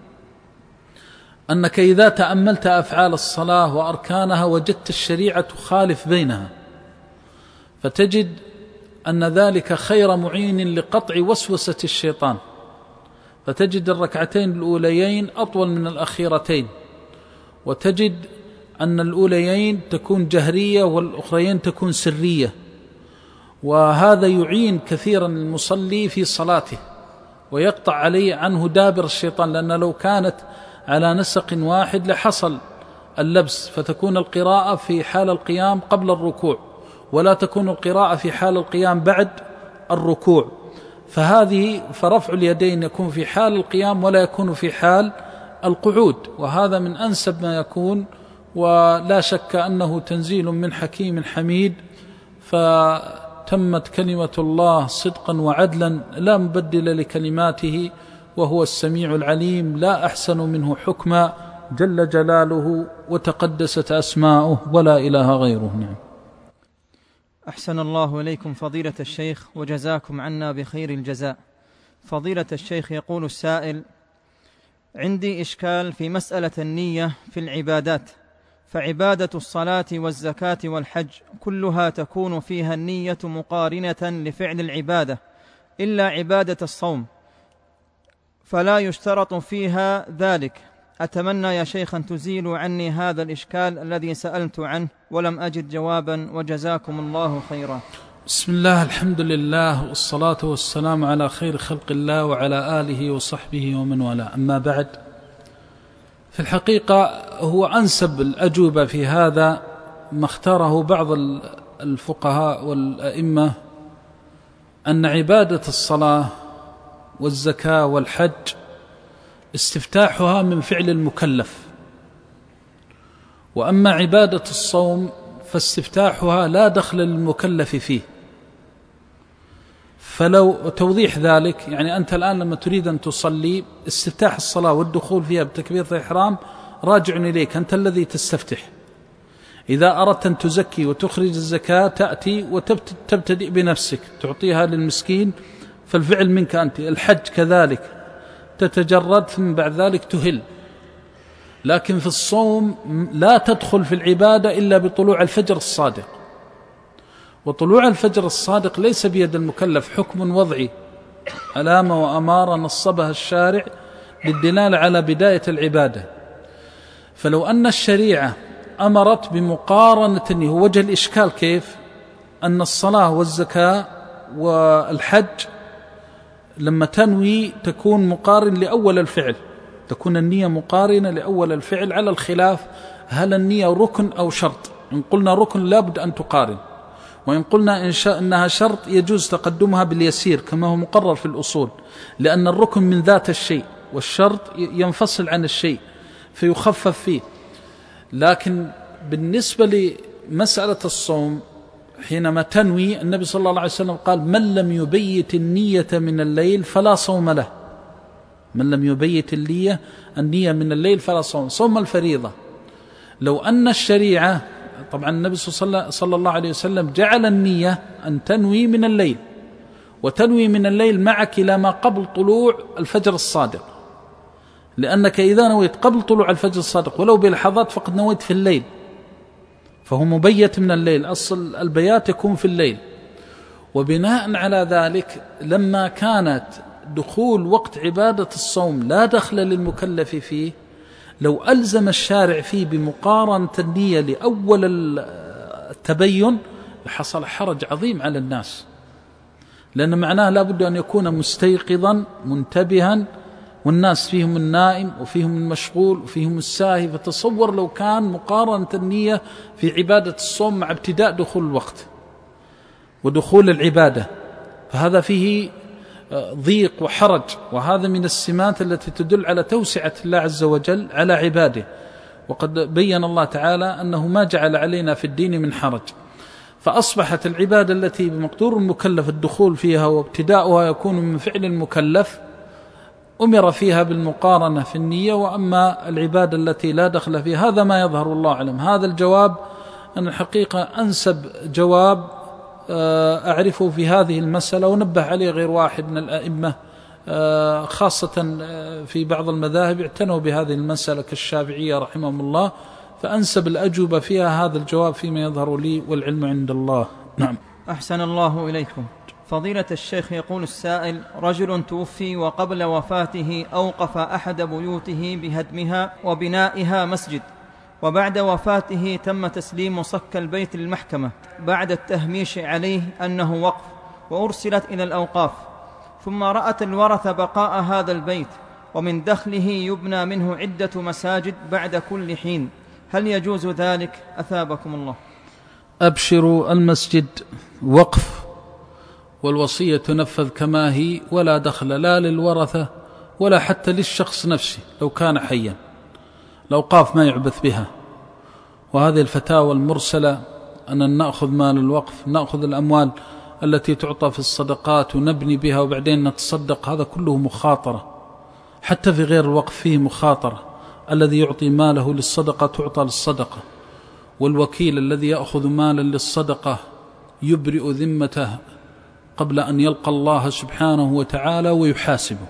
أنك إذا تأملت أفعال الصلاة وأركانها وجدت الشريعة تخالف بينها، فتجد أن ذلك خير معين لقطع وسوسة الشيطان. فتجد الركعتين الأوليين أطول من الأخيرتين، وتجد أن الأوليين تكون جهرية والأخريين تكون سرية، وهذا يعين كثيرا المصلي في صلاته ويقطع عليه عنه دابر الشيطان، لأن لو كانت على نسق واحد لحصل اللبس، فتكون القراءة في حال القيام قبل الركوع، ولا تكون القراءة في حال القيام بعد الركوع. فهذه فرفع اليدين يكون في حال القيام ولا يكون في حال القعود، وهذا من أنسب ما يكون، ولا شك أنه تنزيل من حكيم حميد، فتمت كلمة الله صدقا وعدلا لا مبدل لكلماته، وهو السميع العليم لا أحسن منه حكما جل جلاله وتقدست أسماؤه ولا إله غيره. نعم.
أحسن الله إليكم فضيلة الشيخ وجزاكم عنا بخير الجزاء. فضيلة الشيخ، يقول السائل: عندي إشكال في مسألة النية في العبادات، فعبادة الصلاة والزكاة والحج كلها تكون فيها النية مقارنة لفعل العبادة إلا عبادة الصوم، فلا يشترط فيها ذلك. أتمنى يا شيخ أن تزيلوا عني هذا الإشكال الذي سألت عنه ولم أجد جوابا، وجزاكم الله خيرا.
بسم الله، الحمد لله، والصلاة والسلام على خير خلق الله وعلى آله وصحبه ومن والاه. أما بعد، في الحقيقة هو أنسب الأجوبة في هذا ما اختاره بعض الفقهاء والأئمة، أن عبادة الصلاة والزكاة والحج استفتاحها من فعل المكلف، وأما عبادة الصوم فاستفتاحها لا دخل للمكلف فيه. فلو توضيح ذلك، يعني أنت الآن لما تريد أن تصلي، استفتاح الصلاة والدخول فيها بتكبيرة الإحرام راجع إليك، أنت الذي تستفتح. إذا أردت أن تزكي وتخرج الزكاة تأتي وتبتدئ بنفسك تعطيها للمسكين، فالفعل منك أنت. الحج كذلك، تتجرد ثم بعد ذلك تهل. لكن في الصوم لا تدخل في العبادة إلا بطلوع الفجر الصادق، وطلوع الفجر الصادق ليس بيد المكلف، حكم وضعي، علامة وأمارة نصبها الشارع للدلالة على بداية العبادة. فلو أن الشريعة أمرت بمقارنة، هو وجه الإشكال كيف؟ أن الصلاة والزكاة والحج لما تنوي تكون مقارن لأول الفعل، تكون النية مقارنة لأول الفعل، على الخلاف هل النية ركن أو شرط. إن قلنا ركن لابد أن تقارن، وإن قلنا إن شاء أنها شرط يجوز تقدمها باليسير كما هو مقرر في الأصول، لأن الركن من ذات الشيء والشرط ينفصل عن الشيء فيخفف فيه. لكن بالنسبة لمسألة الصوم، حينما تنوي، النبي صلى الله عليه وسلم قال: من لم يبيت النية من الليل فلا صوم له. من لم يبيت النية النية من الليل فلا صوم، صوم الفريضة. لو أن الشريعة، طبعا النبي صلى الله عليه وسلم جعل النية أن تنوي من الليل، وتنوي من الليل معك إلى ما قبل طلوع الفجر الصادق، لأنك إذا نويت قبل طلوع الفجر الصادق ولو بلحظات فقد نويت في الليل، فهو مبيت من الليل. أصل البيات يكون في الليل. وبناء على ذلك لما كانت دخول وقت عبادة الصوم لا دخل للمكلف فيه، لو ألزم الشارع فيه بمقارنة النية لأول التبين لحصل حرج عظيم على الناس، لأن معناه لابد أن يكون مستيقظا منتبها، والناس فيهم النائم وفيهم المشغول وفيهم الساهي. فتصور لو كان مقارنة النية في عبادة الصوم مع ابتداء دخول الوقت ودخول العبادة، فهذا فيه ضيق وحرج، وهذا من السمات التي تدل على توسعة الله عز وجل على عباده. وقد بين الله تعالى أنه ما جعل علينا في الدين من حرج. فأصبحت العبادة التي بمقدور المكلف الدخول فيها وابتداؤها يكون من فعل المكلف أمر فيها بالمقارنة في النية. وأما العبادة التي لا دخل فيها، هذا ما يظهر الله أعلم. هذا الجواب أن الحقيقة أنسب جواب أعرفه في هذه المسألة، ونبه عليه غير واحد من الأئمة، خاصة في بعض المذاهب اعتنوا بهذه المسألة كالشافعية رحمهم الله، فأنسب الأجوبة فيها هذا الجواب فيما يظهر لي، والعلم عند الله. نعم.
أحسن الله إليكم. فضيلة الشيخ، يقول السائل: رجل توفي وقبل وفاته أوقف أحد بيوته بهدمها وبنائها مسجد، وبعد وفاته تم تسليم صك البيت للمحكمة بعد التهميش عليه أنه وقف، وأرسلت إلى الأوقاف، ثم رأت الورثة بقاء هذا البيت ومن دخله يبنى منه عدة مساجد بعد كل حين، هل يجوز ذلك؟ أثابكم الله.
أبشروا، المسجد وقف والوصية تنفذ كما هي، ولا دخل لا للورثة ولا حتى للشخص نفسه لو كان حيا. الأوقاف ما يعبث بها، وهذه الفتاوى المرسلة أن نأخذ مال الوقف، نأخذ الأموال التي تعطى في الصدقات ونبني بها وبعدين نتصدق، هذا كله مخاطرة. حتى في غير الوقف فيه مخاطرة. الذي يعطي ماله للصدقة تعطى للصدقة، والوكيل الذي يأخذ مالا للصدقة يبرئ ذمته قبل أن يلقى الله سبحانه وتعالى ويحاسبه،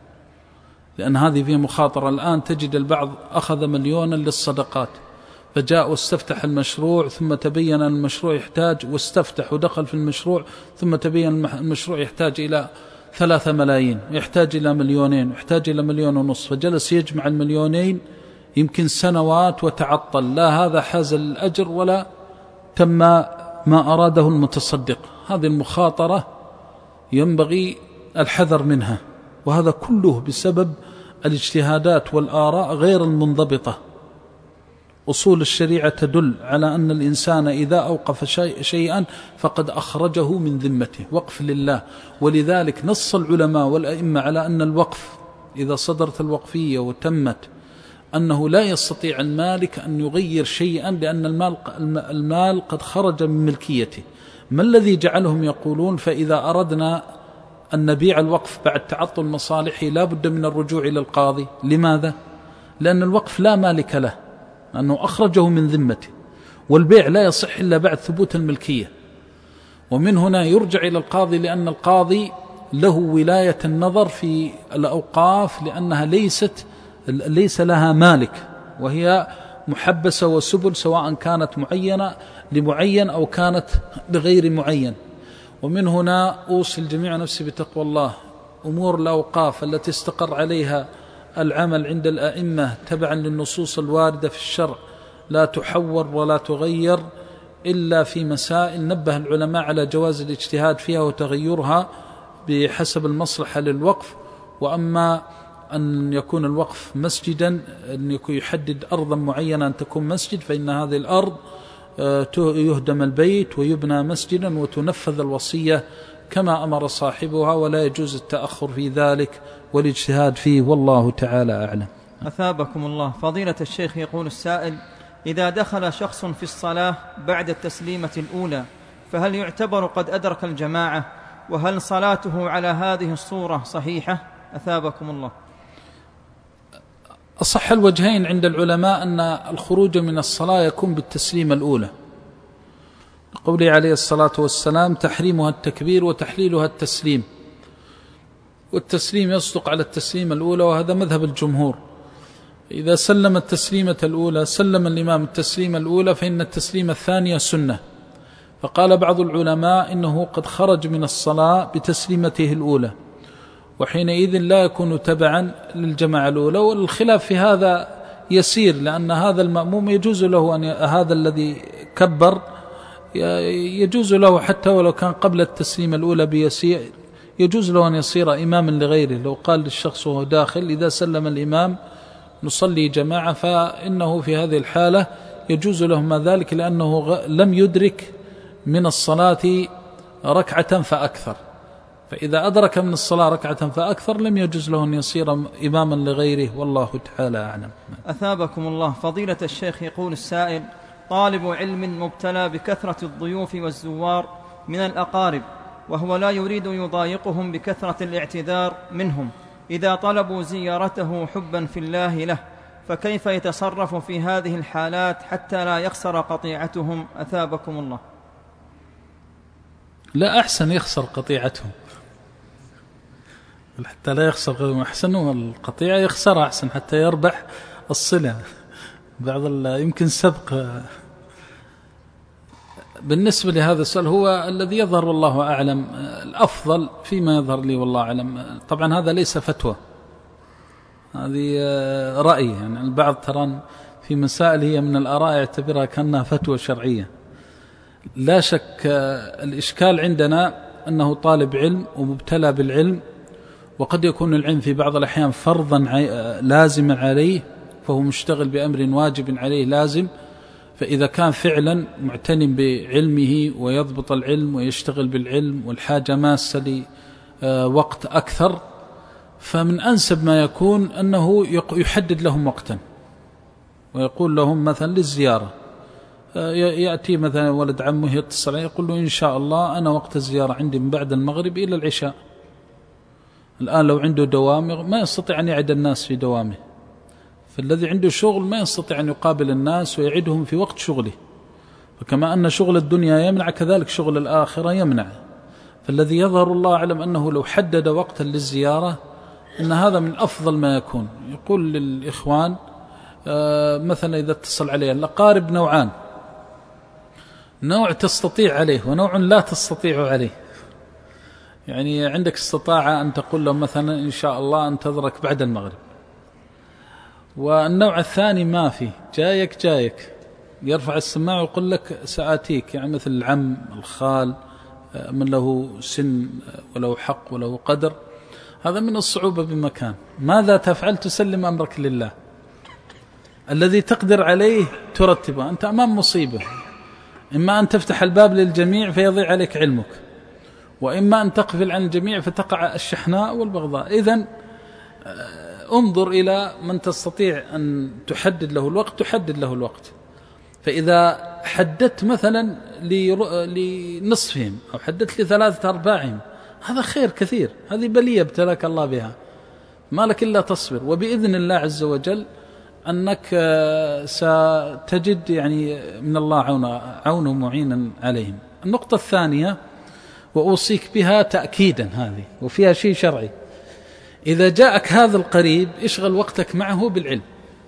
لأن هذه فيه مخاطرة. الآن تجد البعض أخذ مليونا للصدقات فجاء واستفتح المشروع، ثم تبين أن المشروع يحتاج، واستفتح ودخل في المشروع، ثم تبين المشروع يحتاج إلى ثلاثة ملايين، يحتاج إلى مليونين، يحتاج إلى مليون ونصف، فجلس يجمع المليونين يمكن سنوات وتعطل، لا هذا حاز الأجر ولا تم ما أراده المتصدق. هذه المخاطرة ينبغي الحذر منها، وهذا كله بسبب الاجتهادات والآراء غير المنضبطة. أصول الشريعة تدل على أن الإنسان إذا أوقف شيء شيئا فقد أخرجه من ذمته، وقف لله. ولذلك نص العلماء والأئمة على أن الوقف إذا صدرت الوقفية وتمت أنه لا يستطيع المالك أن يغير شيئا، لأن المال, المال قد خرج من ملكيته. ما الذي جعلهم يقولون فإذا أردنا أن نبيع الوقف بعد تعطل مصالحه لا بد من الرجوع إلى القاضي؟ لماذا؟ لأن الوقف لا مالك له، أنه أخرجه من ذمته، والبيع لا يصح إلا بعد ثبوت الملكية. ومن هنا يرجع إلى القاضي، لأن القاضي له ولاية النظر في الأوقاف، لأنها ليست ليس لها مالك، وهي محبسة وسبل، سواء كانت معينة لمعين أو كانت لغير معين. ومن هنا أوصي الجميع نفسي بتقوى الله. أمور الأوقاف التي استقر عليها العمل عند الأئمة تبعا للنصوص الواردة في الشرع لا تحور ولا تغير إلا في مسائل نبه العلماء على جواز الاجتهاد فيها وتغيرها بحسب المصلحة للوقف. وأما أن يكون الوقف مسجدا، أن يكون يحدد أرضا معينة أن تكون مسجد، فإن هذه الأرض يهدم البيت ويبنى مسجدا وتنفذ الوصية كما أمر صاحبها، ولا يجوز التأخر في ذلك والاجتهاد فيه، والله تعالى أعلم.
أثابكم الله. فضيلة الشيخ، يقول السائل: إذا دخل شخص في الصلاة بعد التسليمة الأولى فهل يعتبر قد أدرك الجماعة؟ وهل صلاته على هذه الصورة صحيحة؟ أثابكم الله.
أصح الوجهين عند العلماء أن الخروج من الصلاة يكون بالتسليمة الأولى، قوله عليه الصلاة والسلام: تحريمها التكبير وتحليلها التسليم. والتسليم يصدق على التسليمة الأولى، وهذا مذهب الجمهور. إذا سلم التسليمة الأولى سلم الإمام التسليمة الأولى، فإن التسليمة الثانية سنة. فقال بعض العلماء إنه قد خرج من الصلاة بتسليمته الأولى، وحينئذ لا يكون تبعا للجماعة الأولى. والخلاف في هذا يسير، لأن هذا المأموم يجوز له أن ي... هذا الذي كبر يجوز له حتى ولو كان قبل التسليمة الأولى بيسير، يجوز له أن يصير إماما لغيره. لو قال للشخص وهو داخل: إذا سلم الإمام نصلي جماعة، فإنه في هذه الحالة يجوز له ما ذلك، لأنه لم يدرك من الصلاة ركعة فأكثر. فإذا أدرك من الصلاة ركعة فأكثر لم يجوز له أن يصير إماما لغيره، والله تعالى أعلم.
أثابكم الله. فضيلة الشيخ، يقول السائل: طالب علم مبتلى بكثرة الضيوف والزوار من الأقارب، وهو لا يريد يضايقهم بكثرة الاعتذار منهم إذا طلبوا زيارته حبا في الله له، فكيف يتصرف في هذه الحالات حتى لا يخسر قطيعتهم؟ أثابكم الله.
لا، أحسن يخسر قطيعتهم حتى لا يخسر قطيعتهم، أحسن القطيعة يخسرها أحسن حتى يربح الصلة. بعض يمكن سبق. بالنسبة لهذا السؤال هو الذي يظهر والله أعلم، الأفضل فيما يظهر لي والله أعلم. طبعا هذا ليس فتوى، هذه رأي. يعني البعض ترى في مسائل هي من الآراء يعتبرها كأنها فتوى شرعية. لا شك الإشكال عندنا أنه طالب علم ومبتلى بالعلم، وقد يكون العلم في بعض الأحيان فرضا لازما عليه، فهو مشتغل بأمر واجب عليه لازم. فإذا كان فعلا معتنم بعلمه ويضبط العلم ويشتغل بالعلم والحاجة ماسة لوقت أكثر، فمن أنسب ما يكون أنه يحدد لهم وقتا ويقول لهم مثلا للزيارة، يأتي مثلا ولد عمه يتصل عليه يقول له إن شاء الله أنا وقت الزيارة عندي من بعد المغرب إلى العشاء. الآن لو عنده دوام ما يستطيع أن يعد الناس في دوامه، فالذي عنده شغل ما يستطيع أن يقابل الناس ويعدهم في وقت شغله، فكما أن شغل الدنيا يمنع كذلك شغل الآخرة يمنع. فالذي يظهر الله أعلم أنه لو حدد وقتا للزيارة أن هذا من أفضل ما يكون. يقول للإخوان مثلا إذا اتصل عليه الأقارب نوعان، نوع تستطيع عليه ونوع لا تستطيع عليه. يعني عندك استطاعة أن تقول له مثلا إن شاء الله أنتظرك بعد المغرب، والنوع الثاني ما فيه، جايك جايك يرفع السماعة ويقول لك سآتيك، يعني مثل العم الخال من له سن وله حق وله قدر. هذا من الصعوبة بمكان. ماذا تفعل؟ تسلم أمرك لله، الذي تقدر عليه ترتبه. أنت أمام مصيبة، إما أن تفتح الباب للجميع فيضيع عليك علمك، وإما أن تقفل عن الجميع فتقع الشحناء والبغضاء. إذن انظر إلى من تستطيع أن تحدد له الوقت تحدد له الوقت. فإذا حددت مثلا لنصفهم أو حددت لثلاثة أرباعهم هذا خير كثير، هذه بلية ابتلاك الله بها، ما لك إلا تصبر، وبإذن الله عز وجل أنك ستجد يعني من الله عونا عونه معينا عليهم. النقطة الثانية وأوصيك بها تأكيدا، هذه وفيها شيء شرعي، إذا جاءك هذا القريب اشغل وقتك معه بالعلم،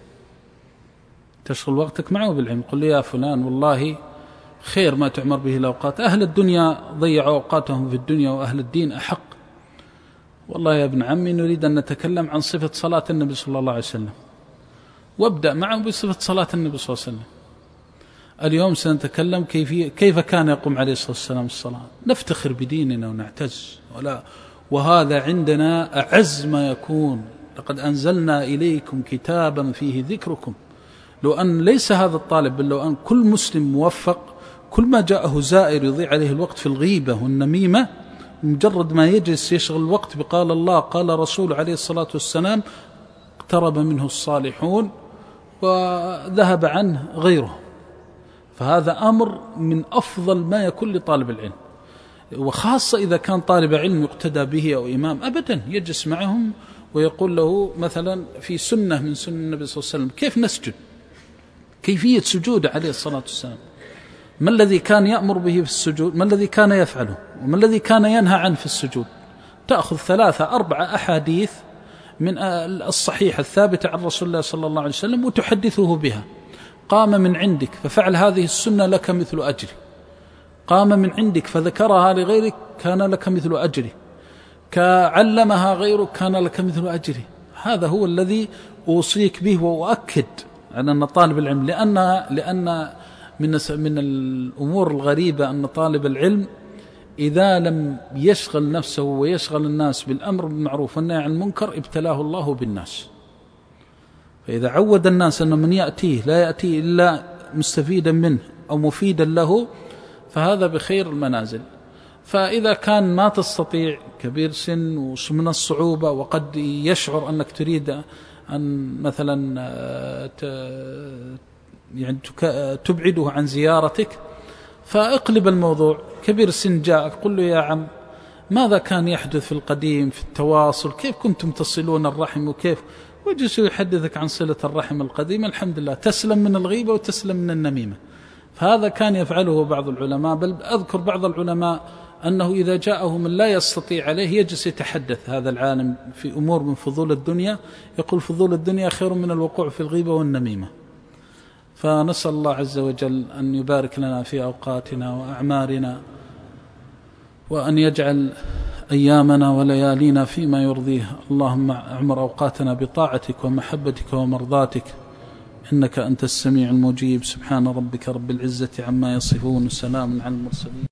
تشغل وقتك معه بالعلم. قل لي يا فلان والله خير ما تعمر به الأوقات، أهل الدنيا ضيعوا أوقاتهم في الدنيا وأهل الدين أحق. والله يا ابن عمي نريد أن نتكلم عن صفة صلاة النبي صلى الله عليه وسلم، وابدأ معه بصفة صلاة النبي صلى الله عليه وسلم. اليوم سنتكلم كيف كيف كان يقوم عليه الصلاة والسلام الصلاة، نفتخر بديننا ونعتز، ولا وهذا عندنا أعز ما يكون. لقد أنزلنا إليكم كتابا فيه ذكركم. لو أن ليس هذا الطالب، بل لو أن كل مسلم موفق كل ما جاءه زائر يضيع عليه الوقت في الغيبة والنميمة، مجرد ما يجلس يشغل الوقت بقال الله قال رسول عليه الصلاة والسلام اقترب منه الصالحون وذهب عنه غيره. فهذا أمر من أفضل ما يكون لطالب العلم، وخاصة إذا كان طالب علم يقتدى به أو إمام، أبدا يجلس معهم ويقول له مثلا في سنة من سنة النبي صلى الله عليه وسلم كيف نسجد، كيفية سجود عليه الصلاة والسلام، ما الذي كان يأمر به في السجود، ما الذي كان يفعله، وما الذي كان ينهى عنه في السجود. تأخذ ثلاثة أربعة أحاديث من الصحيح الثابتة عن رسول الله صلى الله عليه وسلم وتحدثه بها. قام من عندك ففعل هذه السنة لك مثل أجره، قام من عندك فذكرها لغيرك كان لك مثل أجره، كعلمها غيرك كان لك مثل أجره. هذا هو الذي أوصيك به وأؤكد على أن طالب العلم، لأن لأن من من الأمور الغريبة أن طالب العلم إذا لم يشغل نفسه ويشغل الناس بالأمر بالمعروف والنهي عن المنكر ابتلاه الله بالناس. فإذا عود الناس أن من يأتيه لا يأتيه إلا مستفيدا منه أو مفيدا له فهذا بخير المنازل. فإذا كان ما تستطيع كبير سن ومن الصعوبة وقد يشعر أنك تريد أن مثلا يعني تبعده عن زيارتك فاقلب الموضوع. كبير السن جاءك قل له يا عم ماذا كان يحدث في القديم في التواصل، كيف كنتم تصلون الرحم وكيف، ويجلس يحدثك عن صلة الرحم القديمة. الحمد لله تسلم من الغيبة وتسلم من النميمة. فهذا كان يفعله بعض العلماء، بل أذكر بعض العلماء أنه إذا جاءه من لا يستطيع عليه يجلس يتحدث هذا العالم في أمور من فضول الدنيا، يقول فضول الدنيا خير من الوقوع في الغيبة والنميمة. فنسأل الله عز وجل أن يبارك لنا في أوقاتنا وأعمارنا، وأن يجعل أيامنا وليالينا فيما يرضيه. اللهم اعمر أوقاتنا بطاعتك ومحبتك ومرضاتك، إنك أنت السميع المجيب. سبحان ربك رب العزة عما يصفون، سلام على المرسلين.